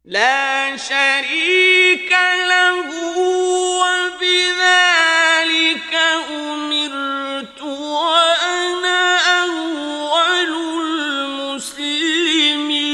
لا شريك له وبذلك أمرت وأنا أول المسلمين.